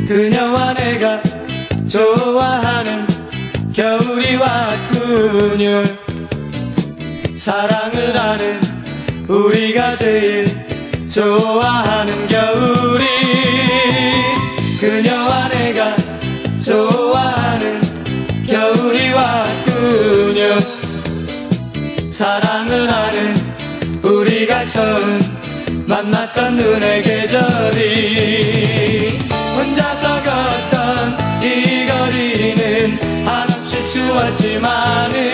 그녀와 내가 좋아하는 겨울이 왔군요. 사랑을 하는 우리가 제일 좋아하는 겨울이, 그녀와 내가 좋아하는 겨울이 왔군요. 사랑을 하는 우리가 처음 만났던 눈의 계절이, 혼자서 걷던 이 거리는 한없이 추웠지만은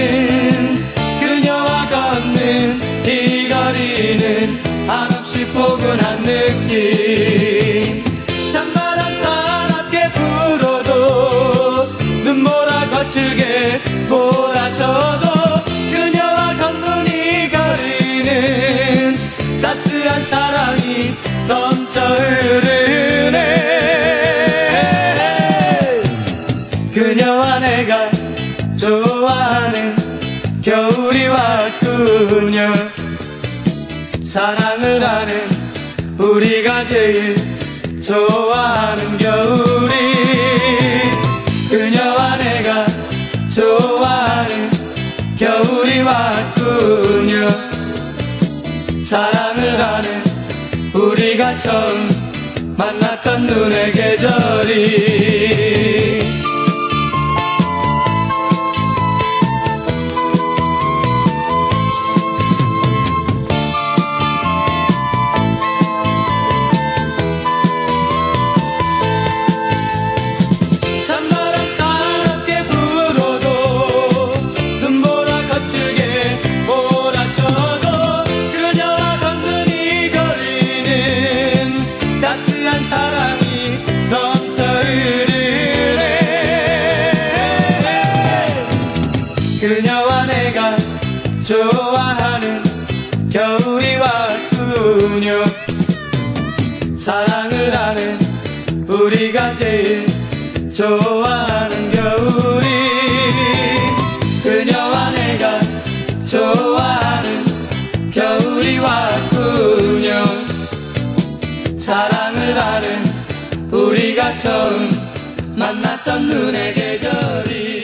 그녀와 걷는 이 거리는 한없이 포근한 느낌. 찬바람 사납게 불어도 눈보라 거칠게 몰아쳐도 그녀와 걷는 이 거리는 따스한 사랑이 넘쳐 흐르네. 그녀와 내가 좋아하는 겨울이 왔군요. 사랑을 하는 우리가 제일 좋아하는 겨울이, 그녀와 내가 좋아하는 겨울이 왔군요. 사랑을 하는 우리가 처음 만났던 눈의 계절이. 사랑이 넘쳐 흐르네. 그녀와 내가 좋아하는 겨울이 왔군요. 사랑을 하는 우리가 제일 좋아하는 겨울이, 그녀와 내가 좋아하는 겨울이 왔군요. 사랑을 하는 우리가 처음 만났던 눈의 계절이.